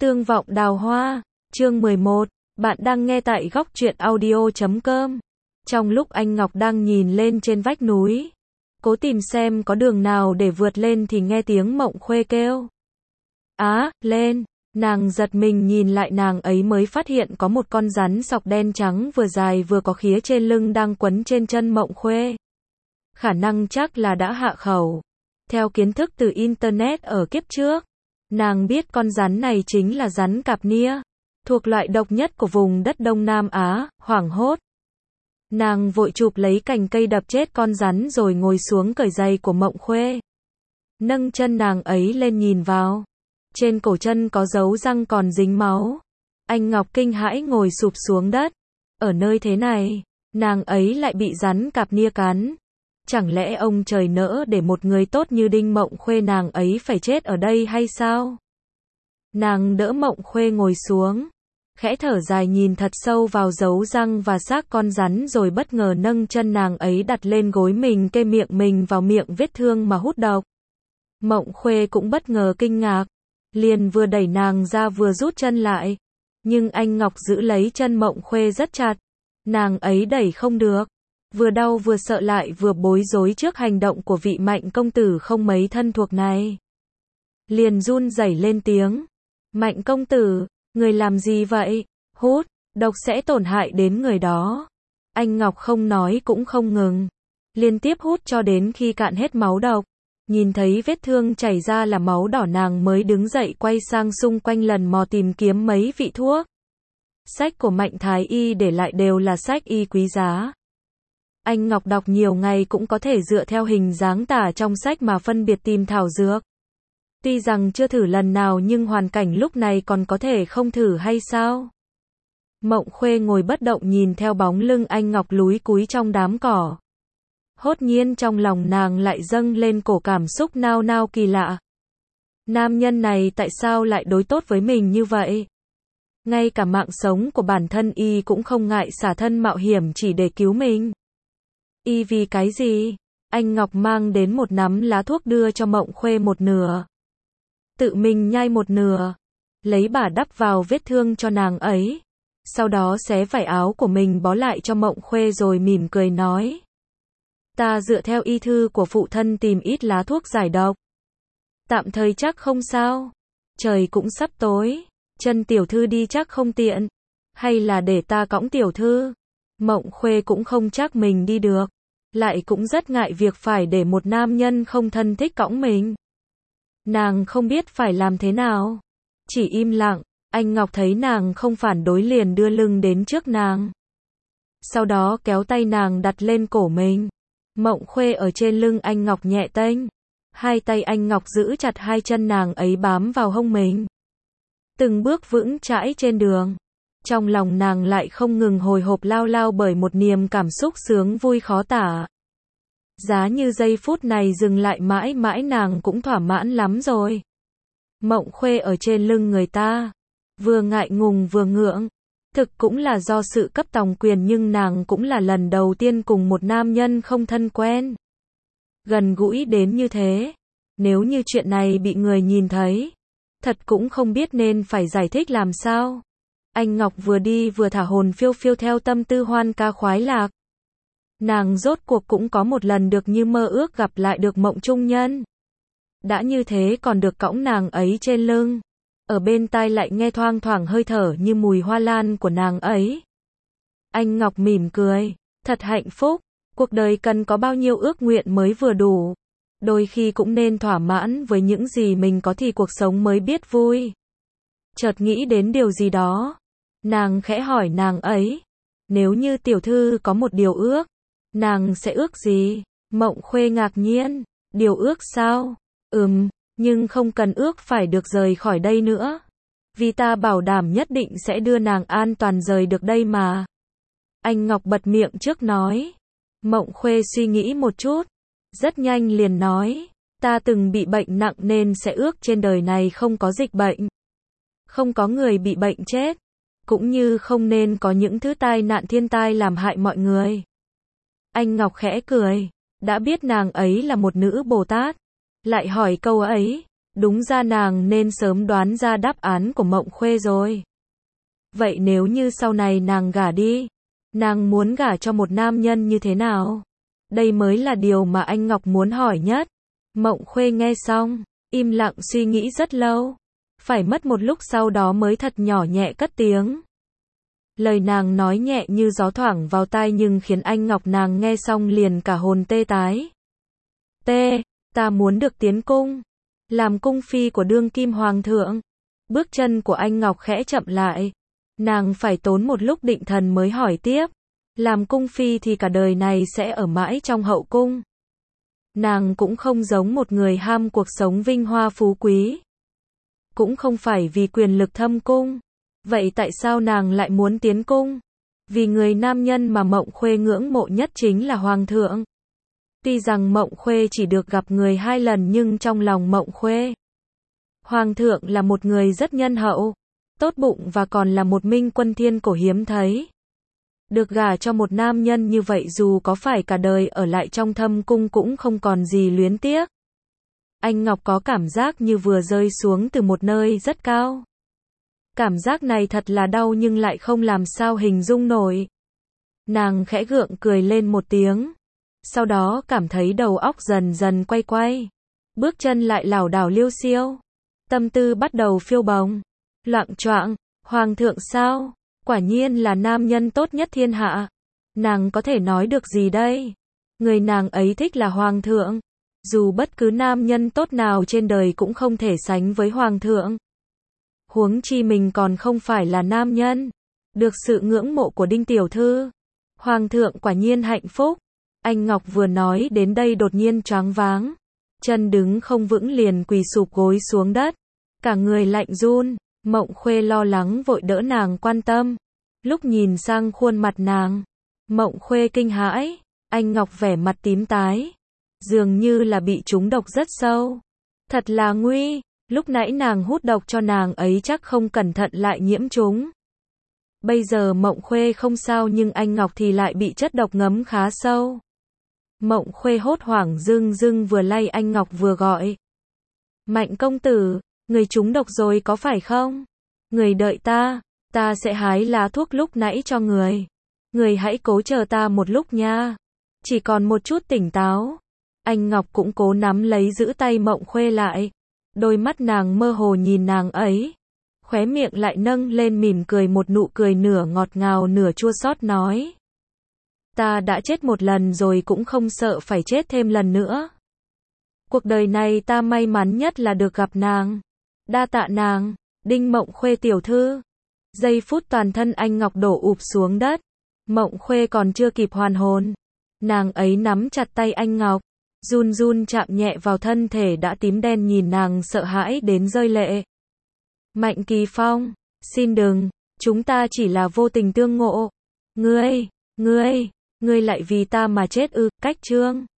Tương vọng đào hoa, chương 11, bạn đang nghe tại góc truyện audio.com. Trong lúc anh Ngọc đang nhìn lên trên vách núi, cố tìm xem có đường nào để vượt lên thì nghe tiếng Mộng Khuê kêu. Lên! Nàng giật mình nhìn lại, nàng ấy mới phát hiện có một con rắn sọc đen trắng vừa dài vừa có khía trên lưng đang quấn trên chân Mộng Khuê. Khả năng chắc là đã hạ khẩu. Theo kiến thức từ Internet ở kiếp trước, nàng biết con rắn này chính là rắn cạp nia, thuộc loại độc nhất của vùng đất Đông Nam Á. Hoảng hốt, nàng vội chụp lấy cành cây đập chết con rắn rồi ngồi xuống cởi giày của Mộng Khuê. Nâng chân nàng ấy lên nhìn vào. Trên cổ chân có dấu răng còn dính máu. Anh Ngọc kinh hãi ngồi sụp xuống đất. Ở nơi thế này, nàng ấy lại bị rắn cạp nia cắn. Chẳng lẽ ông trời nỡ để một người tốt như Đinh Mộng Khuê nàng ấy phải chết ở đây hay sao? Nàng đỡ Mộng Khuê ngồi xuống, khẽ thở dài nhìn thật sâu vào dấu răng và xác con rắn rồi bất ngờ nâng chân nàng ấy đặt lên gối mình, kê miệng mình vào miệng vết thương mà hút độc. Mộng Khuê cũng bất ngờ kinh ngạc, liền vừa đẩy nàng ra vừa rút chân lại. Nhưng anh Ngọc giữ lấy chân Mộng Khuê rất chặt, nàng ấy đẩy không được. Vừa đau vừa sợ lại vừa bối rối trước hành động của vị Mạnh công tử không mấy thân thuộc này. Liền run rẩy lên tiếng. Mạnh công tử, người làm gì vậy? Hút, độc sẽ tổn hại đến người đó. Anh Ngọc không nói cũng không ngừng. Liên tiếp hút cho đến khi cạn hết máu độc. Nhìn thấy vết thương chảy ra là máu đỏ, nàng mới đứng dậy quay sang xung quanh lần mò tìm kiếm mấy vị thuốc. Sách của Mạnh Thái Y để lại đều là sách y quý giá. Anh Ngọc đọc nhiều ngày cũng có thể dựa theo hình dáng tả trong sách mà phân biệt tìm thảo dược. Tuy rằng chưa thử lần nào nhưng hoàn cảnh lúc này còn có thể không thử hay sao? Mộng Khuê ngồi bất động nhìn theo bóng lưng anh Ngọc lúi cúi trong đám cỏ. Hốt nhiên trong lòng nàng lại dâng lên cổ cảm xúc nao nao kỳ lạ. Nam nhân này tại sao lại đối tốt với mình như vậy? Ngay cả mạng sống của bản thân y cũng không ngại xả thân mạo hiểm chỉ để cứu mình. Y vì cái gì? Anh Ngọc mang đến một nắm lá thuốc đưa cho Mộng Khuê một nửa. Tự mình nhai một nửa. Lấy bả đắp vào vết thương cho nàng ấy. Sau đó xé vải áo của mình bó lại cho Mộng Khuê rồi mỉm cười nói. Ta dựa theo y thư của phụ thân tìm ít lá thuốc giải độc. Tạm thời chắc không sao. Trời cũng sắp tối. Chân tiểu thư đi chắc không tiện. Hay là để ta cõng tiểu thư? Mộng Khuê cũng không chắc mình đi được. Lại cũng rất ngại việc phải để một nam nhân không thân thích cõng mình. Nàng không biết phải làm thế nào. Chỉ im lặng. Anh Ngọc thấy nàng không phản đối liền đưa lưng đến trước nàng. Sau đó kéo tay nàng đặt lên cổ mình. Mộng Khuê ở trên lưng anh Ngọc nhẹ tênh. Hai tay anh Ngọc giữ chặt hai chân nàng ấy bám vào hông mình. Từng bước vững chãi trên đường. Trong lòng nàng lại không ngừng hồi hộp lao lao bởi một niềm cảm xúc sướng vui khó tả. Giá như giây phút này dừng lại mãi mãi nàng cũng thỏa mãn lắm rồi. Mộng Khuê ở trên lưng người ta. Vừa ngại ngùng vừa ngượng. Thực cũng là do sự cấp tòng quyền nhưng nàng cũng là lần đầu tiên cùng một nam nhân không thân quen. Gần gũi đến như thế. Nếu như chuyện này bị người nhìn thấy. Thật cũng không biết nên phải giải thích làm sao. Anh Ngọc vừa đi vừa thả hồn phiêu phiêu theo tâm tư hoan ca khoái lạc. Nàng rốt cuộc cũng có một lần được như mơ ước gặp lại được Mộng trung nhân. Đã như thế còn được cõng nàng ấy trên lưng. Ở bên tai lại nghe thoang thoảng hơi thở như mùi hoa lan của nàng ấy. Anh Ngọc mỉm cười. Thật hạnh phúc. Cuộc đời cần có bao nhiêu ước nguyện mới vừa đủ. Đôi khi cũng nên thỏa mãn với những gì mình có thì cuộc sống mới biết vui. Chợt nghĩ đến điều gì đó. Nàng khẽ hỏi nàng ấy. Nếu như tiểu thư có một điều ước, nàng sẽ ước gì? Mộng Khuê ngạc nhiên. Điều ước sao? Nhưng không cần ước phải được rời khỏi đây nữa. Vì ta bảo đảm nhất định sẽ đưa nàng an toàn rời được đây mà. Anh Ngọc bật miệng trước nói. Mộng Khuê suy nghĩ một chút. Rất nhanh liền nói. Ta từng bị bệnh nặng nên sẽ ước trên đời này không có dịch bệnh. Không có người bị bệnh chết. Cũng như không nên có những thứ tai nạn thiên tai làm hại mọi người. Anh Ngọc khẽ cười. Đã biết nàng ấy là một nữ Bồ Tát. Lại hỏi câu ấy. Đúng ra nàng nên sớm đoán ra đáp án của Mộng Khuê rồi. Vậy nếu như sau này nàng gả đi, nàng muốn gả cho một nam nhân như thế nào? Đây mới là điều mà anh Ngọc muốn hỏi nhất. Mộng Khuê nghe xong, im lặng suy nghĩ rất lâu. Phải mất một lúc sau đó mới thật nhỏ nhẹ cất tiếng. Lời nàng nói nhẹ như gió thoảng vào tai nhưng khiến anh Ngọc nàng nghe xong liền cả hồn tê tái. Ta muốn được tiến cung, làm cung phi của đương kim hoàng thượng. Bước chân của anh Ngọc khẽ chậm lại. Nàng phải tốn một lúc định thần mới hỏi tiếp. Làm cung phi thì cả đời này sẽ ở mãi trong hậu cung. Nàng cũng không giống một người ham cuộc sống vinh hoa phú quý. Cũng không phải vì quyền lực thâm cung. Vậy tại sao nàng lại muốn tiến cung? Vì người nam nhân mà Mộng Khuê ngưỡng mộ nhất chính là hoàng thượng. Tuy rằng Mộng Khuê chỉ được gặp người 2 lần nhưng trong lòng Mộng Khuê, hoàng thượng là một người rất nhân hậu, tốt bụng và còn là một minh quân thiên cổ hiếm thấy. Được gả cho một nam nhân như vậy dù có phải cả đời ở lại trong thâm cung cũng không còn gì luyến tiếc. Anh Ngọc có cảm giác như vừa rơi xuống từ một nơi rất cao. Cảm giác này thật là đau nhưng lại không làm sao hình dung nổi. Nàng khẽ gượng cười lên một tiếng. Sau đó cảm thấy đầu óc dần dần quay. Bước chân lại lảo đảo liêu xiêu. Tâm tư bắt đầu phiêu bồng. Loạng choạng, hoàng thượng sao? Quả nhiên là nam nhân tốt nhất thiên hạ. Nàng có thể nói được gì đây? Người nàng ấy thích là hoàng thượng. Dù bất cứ nam nhân tốt nào trên đời cũng không thể sánh với hoàng thượng. Huống chi mình còn không phải là nam nhân. Được sự ngưỡng mộ của Đinh tiểu thư. Hoàng thượng quả nhiên hạnh phúc. Anh Ngọc vừa nói đến đây đột nhiên choáng váng. Chân đứng không vững liền quỳ sụp gối xuống đất. Cả người lạnh run. Mộng Khuê lo lắng vội đỡ nàng quan tâm. Lúc nhìn sang khuôn mặt nàng, Mộng Khuê kinh hãi. Anh Ngọc vẻ mặt tím tái. Dường như là bị trúng độc rất sâu. Thật là nguy. Lúc nãy nàng hút độc cho nàng ấy chắc không cẩn thận lại nhiễm trúng. Bây giờ Mộng Khuê không sao nhưng anh Ngọc thì lại bị chất độc ngấm khá sâu. Mộng Khuê hốt hoảng rưng rưng vừa lay anh Ngọc vừa gọi. Mạnh công tử, người trúng độc rồi có phải không? Người đợi ta sẽ hái lá thuốc lúc nãy cho người. Người hãy cố chờ ta một lúc nha. Chỉ còn một chút tỉnh táo. Anh Ngọc cũng cố nắm lấy giữ tay Mộng Khuê lại. Đôi mắt nàng mơ hồ nhìn nàng ấy. Khóe miệng lại nâng lên mỉm cười một nụ cười nửa ngọt ngào nửa chua xót nói. Ta đã chết một lần rồi cũng không sợ phải chết thêm lần nữa. Cuộc đời này ta may mắn nhất là được gặp nàng. Đa tạ nàng, Đinh Mộng Khuê tiểu thư. Giây phút toàn thân anh Ngọc đổ ụp xuống đất. Mộng Khuê còn chưa kịp hoàn hồn. Nàng ấy nắm chặt tay anh Ngọc. Run run chạm nhẹ vào thân thể đã tím đen nhìn nàng sợ hãi đến rơi lệ. Mạnh Kỳ Phong, xin đừng, chúng ta chỉ là vô tình tương ngộ. Ngươi lại vì ta mà chết ư? Cách chương